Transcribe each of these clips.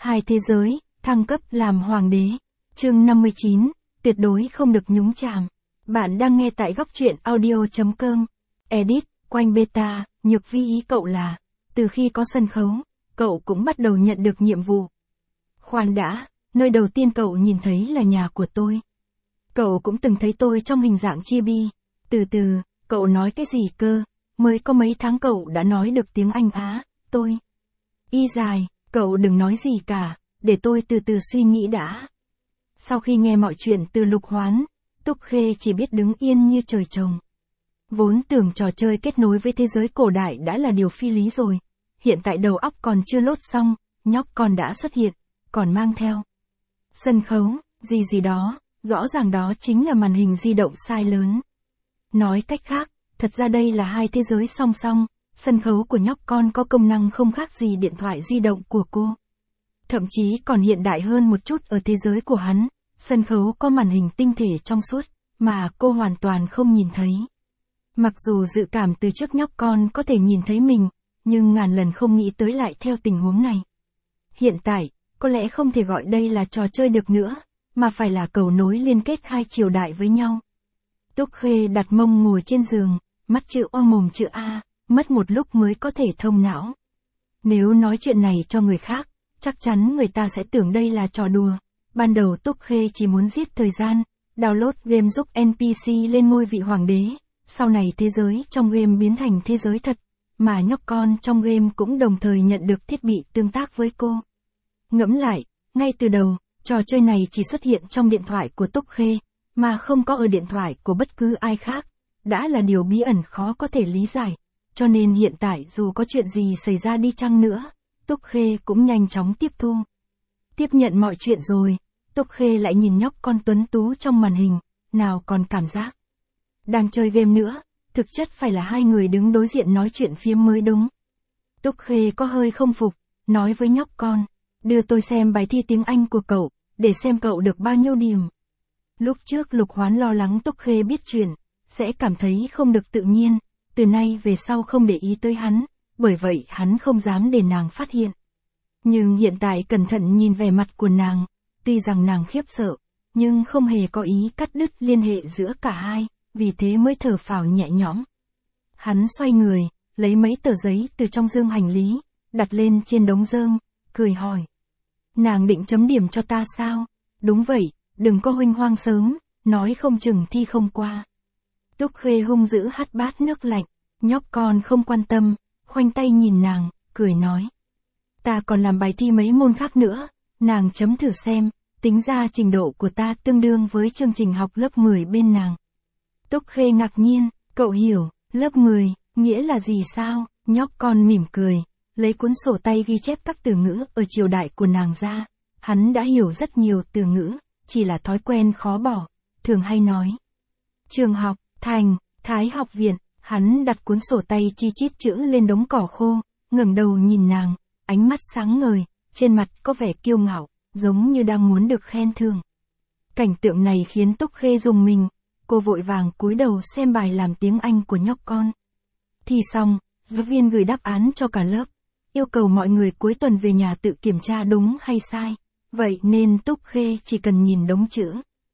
Hai thế giới, thăng cấp làm hoàng đế. Chương 59, tuyệt đối không được nhúng chàm. Bạn đang nghe tại góc truyện audio.com. Edit, quanh beta, Nhược Vi ý cậu là, từ khi có sân khấu, cậu cũng bắt đầu nhận được nhiệm vụ. Khoan đã, nơi đầu tiên cậu nhìn thấy là nhà của tôi. Cậu cũng từng thấy tôi trong hình dạng chibi. Từ từ, cậu nói cái gì cơ? Mới có mấy tháng cậu đã nói được tiếng Anh á, tôi. Y dài, cậu đừng nói gì cả, để tôi từ từ suy nghĩ đã. Sau khi nghe mọi chuyện từ Lục Hoán, Túc Khê chỉ biết đứng yên như trời trồng. Vốn tưởng trò chơi kết nối với thế giới cổ đại đã là điều phi lý rồi. Hiện tại đầu óc còn chưa lốt xong, nhóc con đã xuất hiện, còn mang theo sân khấu, gì đó, rõ ràng đó chính là màn hình di động size lớn. Nói cách khác, thật ra đây là hai thế giới song song, sân khấu của nhóc con có công năng không khác gì điện thoại di động của cô. Thậm chí còn hiện đại hơn một chút ở thế giới của hắn, sân khấu có màn hình tinh thể trong suốt, mà cô hoàn toàn không nhìn thấy. Mặc dù dự cảm từ trước nhóc con có thể nhìn thấy mình, nhưng ngàn lần không nghĩ tới lại theo tình huống này. Hiện tại, có lẽ không thể gọi đây là trò chơi được nữa, mà phải là cầu nối liên kết hai triều đại với nhau. Túc Khê đặt mông ngồi trên giường, mắt chữ O mồm chữ A, mất một lúc mới có thể thông não. Nếu nói chuyện này cho người khác, chắc chắn người ta sẽ tưởng đây là trò đùa. Ban đầu Túc Khê chỉ muốn giết thời gian, download game giúp NPC lên ngôi vị hoàng đế, sau này thế giới trong game biến thành thế giới thật, mà nhóc con trong game cũng đồng thời nhận được thiết bị tương tác với cô. Ngẫm lại, ngay từ đầu, trò chơi này chỉ xuất hiện trong điện thoại của Túc Khê, mà không có ở điện thoại của bất cứ ai khác, đã là điều bí ẩn khó có thể lý giải, cho nên hiện tại dù có chuyện gì xảy ra đi chăng nữa, Túc Khê cũng nhanh chóng tiếp thu. Tiếp nhận mọi chuyện rồi, Túc Khê lại nhìn nhóc con tuấn tú trong màn hình, nào còn cảm giác đang chơi game nữa, thực chất phải là hai người đứng đối diện nói chuyện phiếm mới đúng. Túc Khê có hơi không phục, nói với nhóc con, đưa tôi xem bài thi tiếng Anh của cậu, để xem cậu được bao nhiêu điểm. Lúc trước Lục Hoán lo lắng Túc Khê biết chuyện, sẽ cảm thấy không được tự nhiên, từ nay về sau không để ý tới hắn, bởi vậy hắn không dám để nàng phát hiện. Nhưng hiện tại cẩn thận nhìn vẻ mặt của nàng, tuy rằng nàng khiếp sợ, nhưng không hề có ý cắt đứt liên hệ giữa cả hai, vì thế mới thở phào nhẹ nhõm. Hắn xoay người, lấy mấy tờ giấy từ trong dương hành lý, đặt lên trên đống rơm, cười hỏi. Nàng định chấm điểm cho ta sao? Đúng vậy, đừng có huênh hoang sớm, nói không chừng thi không qua. Túc Khê hung dữ hắt bát nước lạnh, nhóc con không quan tâm, khoanh tay nhìn nàng, cười nói. Ta còn làm bài thi mấy môn khác nữa, nàng chấm thử xem, tính ra trình độ của ta tương đương với chương trình học lớp 10 bên nàng. Túc Khê ngạc nhiên, cậu hiểu, lớp 10, nghĩa là gì sao? Nhóc con mỉm cười, lấy cuốn sổ tay ghi chép các từ ngữ ở triều đại của nàng ra. Hắn đã hiểu rất nhiều từ ngữ, chỉ là thói quen khó bỏ, thường hay nói. Trường học, thành, Thái học viện, hắn đặt cuốn sổ tay chi chít chữ lên đống cỏ khô, ngẩng đầu nhìn nàng, ánh mắt sáng ngời, trên mặt có vẻ kiêu ngạo, giống như đang muốn được khen thưởng. Cảnh tượng này khiến Túc Khê rùng mình, cô vội vàng cúi đầu xem bài làm tiếng Anh của nhóc con. Thi xong, giáo viên gửi đáp án cho cả lớp, yêu cầu mọi người cuối tuần về nhà tự kiểm tra đúng hay sai. Vậy nên Túc Khê chỉ cần nhìn đống chữ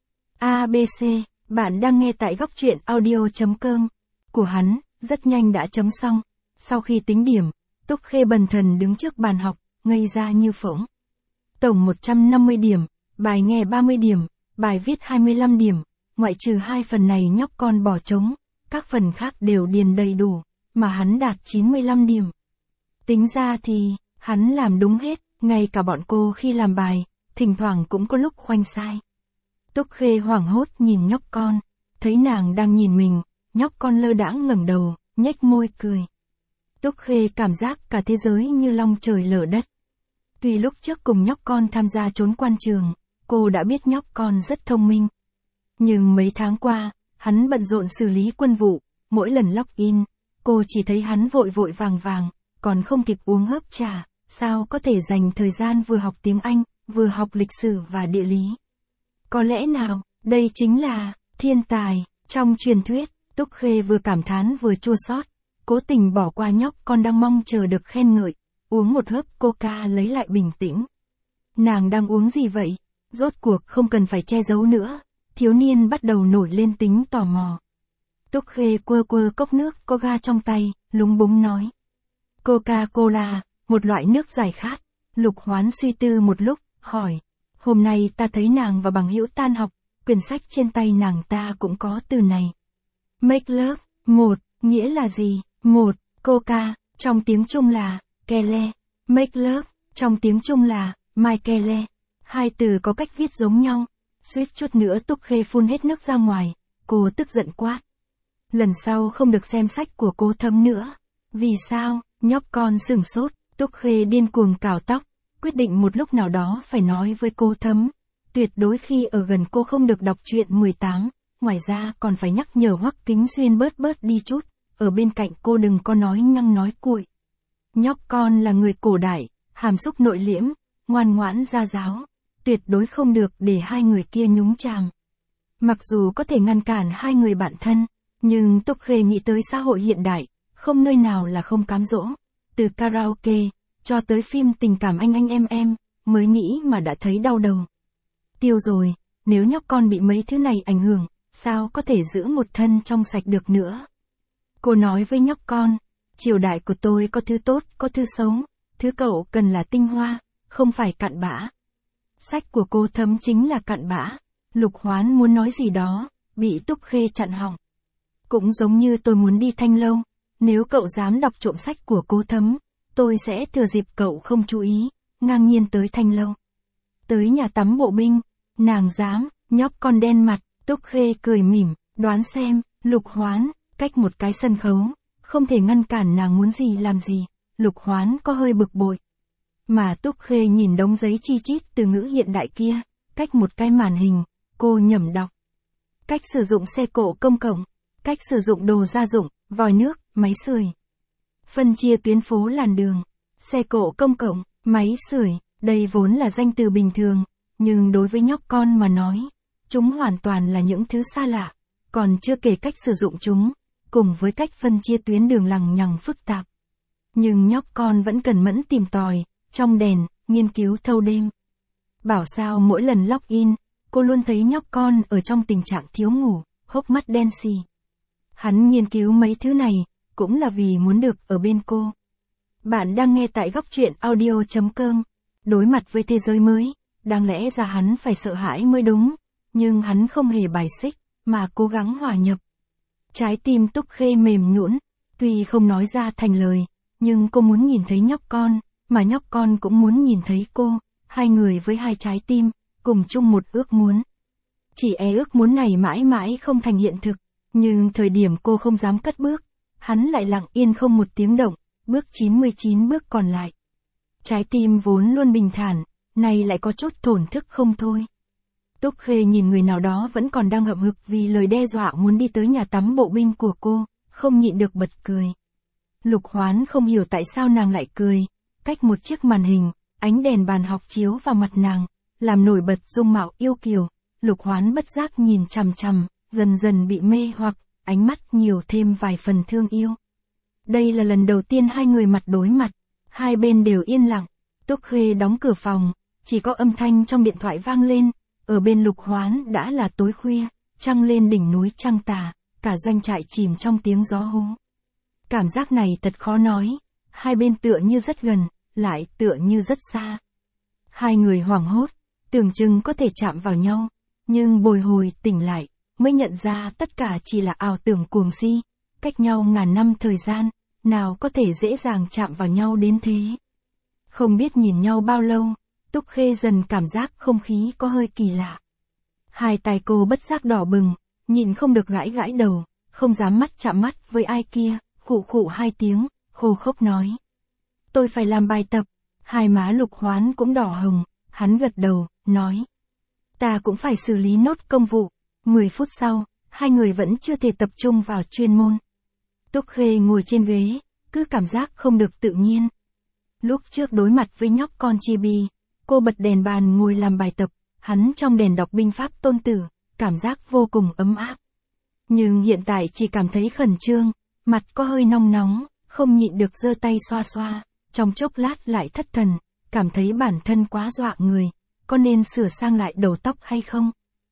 ABC, bạn đang nghe tại góc truyện audio.com của hắn, rất nhanh đã chấm xong. Sau khi tính điểm, Túc Khê bần thần đứng trước bàn học, ngây ra như phỗng. Tổng 150 điểm, bài nghe 30 điểm, bài viết 25 điểm, ngoại trừ hai phần này nhóc con bỏ trống, các phần khác đều điền đầy đủ, mà hắn đạt 95 điểm. Tính ra thì, hắn làm đúng hết, ngay cả bọn cô khi làm bài, thỉnh thoảng cũng có lúc khoanh sai. Túc Khê hoảng hốt nhìn nhóc con, thấy nàng đang nhìn mình, nhóc con lơ đãng ngẩng đầu, nhếch môi cười. Túc Khê cảm giác cả thế giới như long trời lở đất. Tuy lúc trước cùng nhóc con tham gia trốn quan trường, cô đã biết nhóc con rất thông minh. Nhưng mấy tháng qua, hắn bận rộn xử lý quân vụ, mỗi lần login, cô chỉ thấy hắn vội vội vàng, còn không kịp uống hớp trà, sao có thể dành thời gian vừa học tiếng Anh, vừa học lịch sử và địa lý. Có lẽ nào, đây chính là thiên tài trong truyền thuyết. Túc Khê vừa cảm thán vừa chua xót, cố tình bỏ qua nhóc con đang mong chờ được khen ngợi, uống một hớp coca lấy lại bình tĩnh. Nàng đang uống gì vậy? Rốt cuộc không cần phải che giấu nữa. Thiếu niên bắt đầu nổi lên tính tò mò. Túc Khê quơ quơ cốc nước có ga trong tay, lúng búng nói. Coca-Cola, một loại nước giải khát. Lục Hoán suy tư một lúc, hỏi. Hôm nay ta thấy nàng và bằng hữu tan học, quyển sách trên tay nàng ta cũng có từ này. Make love, một, nghĩa là gì? Một, Coca, trong tiếng Trung là, Kele. Make love, trong tiếng Trung là, Mai Kele. Hai từ có cách viết giống nhau. Suýt chút nữa Túc Khê phun hết nước ra ngoài, cô tức giận quát. Lần sau không được xem sách của cô Thấm nữa. Vì sao? Nhóc con sửng sốt, Túc Khê điên cuồng cào tóc, quyết định một lúc nào đó phải nói với cô Thấm. Tuyệt đối khi ở gần cô không được đọc truyện 18, ngoài ra còn phải nhắc nhở Hoắc Kính Xuyên bớt đi chút, ở bên cạnh cô đừng có nói nhăng nói cuội. Nhóc con là người cổ đại, hàm xúc nội liễm, ngoan ngoãn gia giáo, tuyệt đối không được để hai người kia nhúng chàm. Mặc dù có thể ngăn cản hai người bạn thân, nhưng Túc Khê nghĩ tới xã hội hiện đại, không nơi nào là không cám dỗ, từ karaoke, cho tới phim tình cảm anh em, mới nghĩ mà đã thấy đau đầu. Tiêu rồi, nếu nhóc con bị mấy thứ này ảnh hưởng, sao có thể giữ một thân trong sạch được nữa. Cô nói với nhóc con, triều đại của tôi có thứ tốt, có thứ xấu, thứ cậu cần là tinh hoa, không phải cặn bã. Sách của cô Thấm chính là cặn bã. Lục Hoán muốn nói gì đó, bị Túc Khê chặn họng. Cũng giống như tôi muốn đi Thanh Lâu, nếu cậu dám đọc trộm sách của cô Thấm, tôi sẽ thừa dịp cậu không chú ý, ngang nhiên tới Thanh Lâu. Tới nhà tắm bộ binh, nàng dám, nhóc con đen mặt, Túc Khê cười mỉm, đoán xem, Lục Hoán, cách một cái sân khấu, không thể ngăn cản nàng muốn gì làm gì, Lục Hoán có hơi bực bội. Mà Túc Khê nhìn đống giấy chi chít từ ngữ hiện đại kia, cách một cái màn hình, cô nhẩm đọc. Cách sử dụng xe cộ công cộng, cách sử dụng đồ gia dụng, vòi nước, máy sưởi. Phân chia tuyến phố làn đường, xe cộ công cộng, máy sưởi, đây vốn là danh từ bình thường, nhưng đối với nhóc con mà nói, chúng hoàn toàn là những thứ xa lạ, còn chưa kể cách sử dụng chúng, cùng với cách phân chia tuyến đường lằng nhằng phức tạp. Nhưng nhóc con vẫn cẩn mẫn tìm tòi, trong đèn, nghiên cứu thâu đêm. Bảo sao mỗi lần login, cô luôn thấy nhóc con ở trong tình trạng thiếu ngủ, hốc mắt đen xì. Hắn nghiên cứu mấy thứ này, cũng là vì muốn được ở bên cô. Bạn đang nghe tại góc truyện audio.com. Đối mặt với thế giới mới, đáng lẽ ra hắn phải sợ hãi mới đúng, nhưng hắn không hề bài xích, mà cố gắng hòa nhập. Trái tim Túc Khê mềm nhũn, tuy không nói ra thành lời, nhưng cô muốn nhìn thấy nhóc con, mà nhóc con cũng muốn nhìn thấy cô, hai người với hai trái tim, cùng chung một ước muốn. Chỉ ước muốn này mãi mãi không thành hiện thực, nhưng thời điểm cô không dám cất bước, hắn lại lặng yên không một tiếng động, bước 99 bước còn lại. Trái tim vốn luôn bình thản, nay lại có chút thổn thức không thôi. Túc Khê nhìn người nào đó vẫn còn đang hậm hực vì lời đe dọa muốn đi tới nhà tắm bộ binh của cô, không nhịn được bật cười. Lục Hoán không hiểu tại sao nàng lại cười, cách một chiếc màn hình, ánh đèn bàn học chiếu vào mặt nàng, làm nổi bật dung mạo yêu kiều. Lục Hoán bất giác nhìn chằm chằm, dần dần bị mê hoặc, ánh mắt nhiều thêm vài phần thương yêu. Đây là lần đầu tiên hai người mặt đối mặt, hai bên đều yên lặng. Túc Khê đóng cửa phòng, chỉ có âm thanh trong điện thoại vang lên, ở bên Lục Hoán đã là tối khuya, trăng lên đỉnh núi trăng tà, cả doanh trại chìm trong tiếng gió hú. Cảm giác này thật khó nói, hai bên tựa như rất gần, lại tựa như rất xa. Hai người hoảng hốt, tưởng chừng có thể chạm vào nhau, nhưng bồi hồi tỉnh lại, mới nhận ra tất cả chỉ là ảo tưởng cuồng si, cách nhau ngàn năm thời gian, nào có thể dễ dàng chạm vào nhau đến thế. Không biết nhìn nhau bao lâu, Túc Khê dần cảm giác không khí có hơi kỳ lạ. Hai tay cô bất giác đỏ bừng, nhìn không được gãi gãi đầu, không dám mắt chạm mắt với ai kia, khụ khụ hai tiếng, khô khốc nói. Tôi phải làm bài tập. Hai má Lục Hoán cũng đỏ hồng, hắn gật đầu, nói. Ta cũng phải xử lý nốt công vụ. 10 phút sau, hai người vẫn chưa thể tập trung vào chuyên môn. Túc Khê ngồi trên ghế, cứ cảm giác không được tự nhiên. Lúc trước đối mặt với nhóc con Chibi, cô bật đèn bàn ngồi làm bài tập, hắn trong đèn đọc binh pháp Tôn Tử, cảm giác vô cùng ấm áp. Nhưng hiện tại chỉ cảm thấy khẩn trương, mặt có hơi nóng nóng, không nhịn được giơ tay xoa xoa, trong chốc lát lại thất thần, cảm thấy bản thân quá dọa người, có nên sửa sang lại đầu tóc hay không?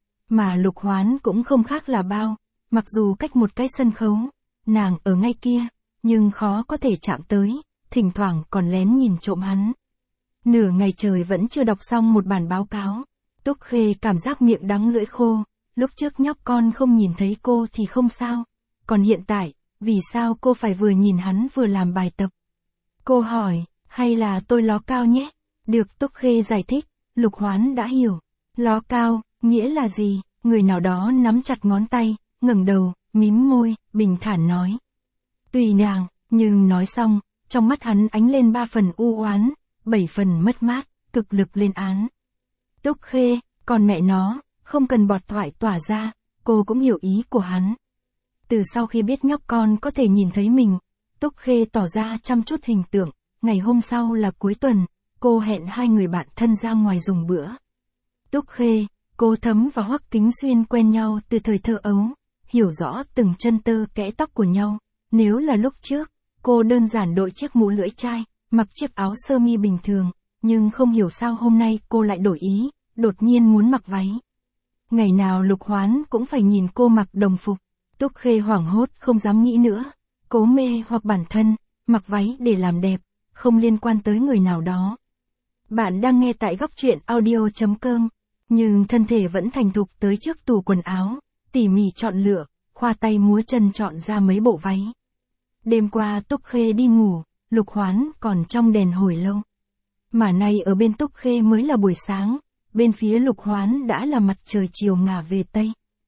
Mà Lục Hoán cũng không khác là bao, mặc dù cách một cái sân khấu, nàng ở ngay kia, nhưng khó có thể chạm tới, thỉnh thoảng còn lén nhìn trộm hắn. Nửa ngày trời vẫn chưa đọc xong một bản báo cáo, Túc Khê cảm giác miệng đắng lưỡi khô, lúc trước nhóc con không nhìn thấy cô thì không sao, còn hiện tại, vì sao cô phải vừa nhìn hắn vừa làm bài tập? Cô hỏi, hay là tôi ló cao nhé? Được, Túc Khê giải thích, Lục Hoán đã hiểu. Ló cao, nghĩa là gì? Người nào đó nắm chặt ngón tay, ngẩng đầu, mím môi, bình thản nói. Tùy nàng, nhưng nói xong, trong mắt hắn ánh lên 3 phần u oán, 7 phần mất mát, cực lực lên án. Túc Khê, còn mẹ nó, không cần bọt thoại tỏa ra, cô cũng hiểu ý của hắn. Từ sau khi biết nhóc con có thể nhìn thấy mình, Túc Khê tỏ ra chăm chút hình tượng, ngày hôm sau là cuối tuần, cô hẹn 2 người bạn thân ra ngoài dùng bữa. Túc Khê, Cô Thấm và Hoắc Kính Xuyên quen nhau từ thời thơ ấu, hiểu rõ từng chân tơ kẽ tóc của nhau. Nếu là lúc trước, cô đơn giản đội chiếc mũ lưỡi chai, mặc chiếc áo sơ mi bình thường, nhưng không hiểu sao hôm nay cô lại đổi ý, đột nhiên muốn mặc váy. Ngày nào Lục Hoán cũng phải nhìn cô mặc đồng phục. Túc Khê hoảng hốt không dám nghĩ nữa, cố mê hoặc bản thân, mặc váy để làm đẹp, không liên quan tới người nào đó. Bạn đang nghe tại góc truyện audio.com, nhưng thân thể vẫn thành thục tới trước tủ quần áo, tỉ mỉ chọn lựa, khoa tay múa chân chọn ra mấy bộ váy. Đêm qua Túc Khê đi ngủ, Lục Hoán còn trong đèn hồi lâu. Mà nay ở bên Túc Khê mới là buổi sáng, bên phía Lục Hoán đã là mặt trời chiều ngả về Tây.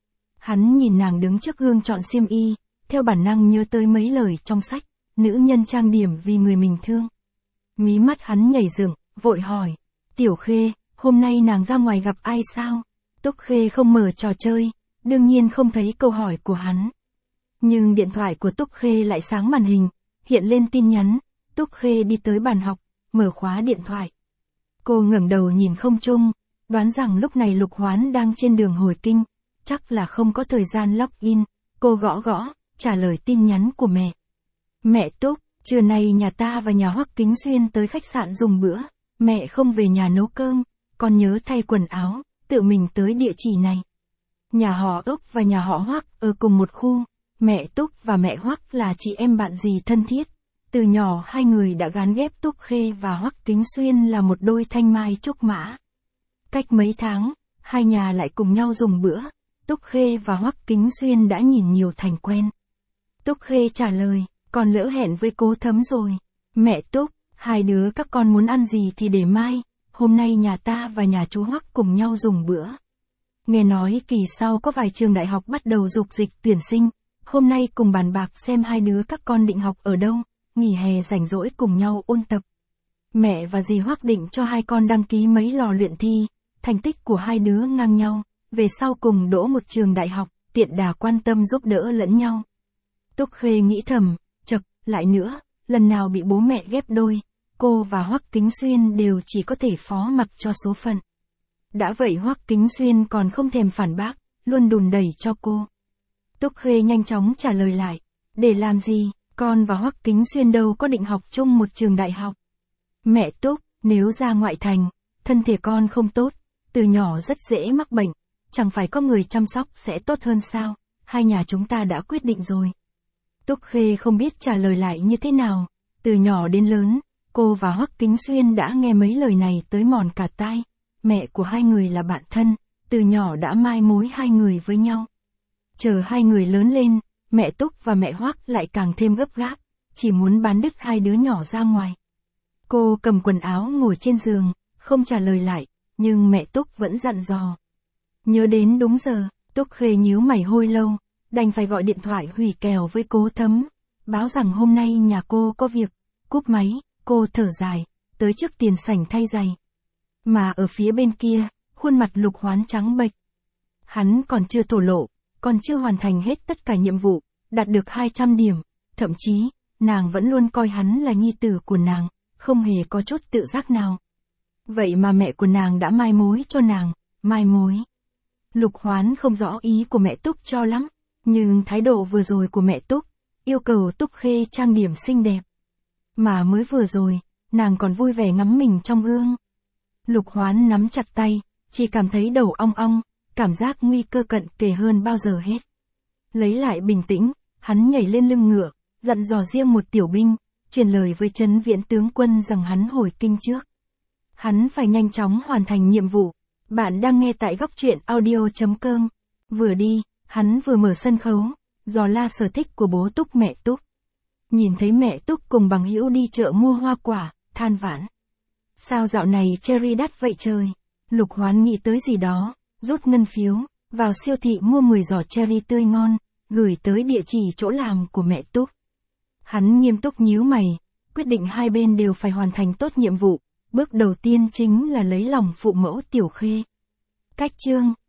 Hắn nhìn nàng đứng trước gương chọn xiêm y, theo bản năng nhớ tới mấy lời trong sách, nữ nhân trang điểm vì người mình thương. Mí mắt hắn nhảy dựng, vội hỏi, Tiểu Khê, hôm nay nàng ra ngoài gặp ai sao? Túc Khê không mở trò chơi, đương nhiên không thấy câu hỏi của hắn. Nhưng điện thoại của Túc Khê lại sáng màn hình, hiện lên tin nhắn, Túc Khê đi tới bàn học, mở khóa điện thoại. Cô ngẩng đầu nhìn không trung, đoán rằng lúc này Lục Hoán đang trên đường hồi kinh, chắc là không có thời gian login. Cô gõ gõ, trả lời tin nhắn của mẹ. Mẹ Túc, trưa nay nhà ta và nhà Hoắc Kính Xuyên tới khách sạn dùng bữa, mẹ không về nhà nấu cơm, con nhớ thay quần áo, tự mình tới địa chỉ này. Nhà họ Úc và nhà họ Hoắc ở cùng một khu, mẹ Túc và mẹ Hoắc là chị em bạn dì thân thiết. Từ nhỏ hai người đã gán ghép Túc Khê và Hoắc Kính Xuyên là một đôi thanh mai trúc mã. Cách mấy tháng, hai nhà lại cùng nhau dùng bữa, Túc Khê và Hoắc Kính Xuyên đã nhìn nhiều thành quen. Túc Khê trả lời, con lỡ hẹn với Cố Thấm rồi. Mẹ Túc, hai đứa các con muốn ăn gì thì để mai, hôm nay nhà ta và nhà chú Hoắc cùng nhau dùng bữa. Nghe nói kỳ sau có vài trường đại học bắt đầu dục dịch tuyển sinh, hôm nay cùng bàn bạc xem hai đứa các con định học ở đâu, nghỉ hè rảnh rỗi cùng nhau ôn tập. Mẹ và dì Hoắc định cho hai con đăng ký mấy lò luyện thi, thành tích của hai đứa ngang nhau, về sau cùng đỗ một trường đại học, tiện đà quan tâm giúp đỡ lẫn nhau. Túc Khê nghĩ thầm, chậc, lại nữa, lần nào bị bố mẹ ghép đôi, cô và Hoắc Kính Xuyên đều chỉ có thể phó mặc cho số phận. Đã vậy Hoắc Kính Xuyên còn không thèm phản bác, luôn đùn đẩy cho cô. Túc Khê nhanh chóng trả lời lại, để làm gì, con và Hoắc Kính Xuyên đâu có định học chung một trường đại học. Mẹ Túc, nếu ra ngoại thành, thân thể con không tốt, từ nhỏ rất dễ mắc bệnh, chẳng phải có người chăm sóc sẽ tốt hơn sao, hai nhà chúng ta đã quyết định rồi. Túc Khê không biết trả lời lại như thế nào, từ nhỏ đến lớn, cô và Hoắc Kính Xuyên đã nghe mấy lời này tới mòn cả tai, mẹ của hai người là bạn thân, từ nhỏ đã mai mối hai người với nhau. Chờ hai người lớn lên, mẹ Túc và mẹ Hoắc lại càng thêm gấp gáp, chỉ muốn bán đứt hai đứa nhỏ ra ngoài. Cô cầm quần áo ngồi trên giường, không trả lời lại, nhưng mẹ Túc vẫn dặn dò. Nhớ đến đúng giờ, Túc Khê nhíu mày hồi lâu, đành phải gọi điện thoại hủy kèo với Cố Thấm, báo rằng hôm nay nhà cô có việc. Cúp máy, cô thở dài, tới trước tiền sảnh thay giày. Mà ở phía bên kia, khuôn mặt Lục Hoán trắng bệch. Hắn còn chưa thổ lộ, còn chưa hoàn thành hết tất cả nhiệm vụ, đạt được 200 điểm, thậm chí, nàng vẫn luôn coi hắn là nhi tử của nàng, không hề có chút tự giác nào. Vậy mà mẹ của nàng đã mai mối cho nàng, mai mối. Lục Hoán không rõ ý của mẹ Túc cho lắm, nhưng thái độ vừa rồi của mẹ Túc, yêu cầu Túc Khê trang điểm xinh đẹp. Mà mới vừa rồi, nàng còn vui vẻ ngắm mình trong gương. Lục Hoán nắm chặt tay, chỉ cảm thấy đầu ong ong, cảm giác nguy cơ cận kề hơn bao giờ hết. Lấy lại bình tĩnh, hắn nhảy lên lưng ngựa, dặn dò riêng một tiểu binh, truyền lời với Trấn Viễn tướng quân rằng hắn hồi kinh trước. Hắn phải nhanh chóng hoàn thành nhiệm vụ. Bạn đang nghe tại góc truyện audio.com. Vừa đi, hắn vừa mở sân khấu, dò la sở thích của bố Túc mẹ Túc. Nhìn thấy mẹ Túc cùng bằng hữu đi chợ mua hoa quả, than vãn. Sao dạo này cherry đắt vậy trời? Lục Hoán nghĩ tới gì đó, rút ngân phiếu, vào siêu thị mua 10 giỏ cherry tươi ngon, gửi tới địa chỉ chỗ làm của mẹ Túc. Hắn nghiêm túc nhíu mày, quyết định hai bên đều phải hoàn thành tốt nhiệm vụ. Bước đầu tiên chính là lấy lòng phụ mẫu Tiểu Khê. Cách chương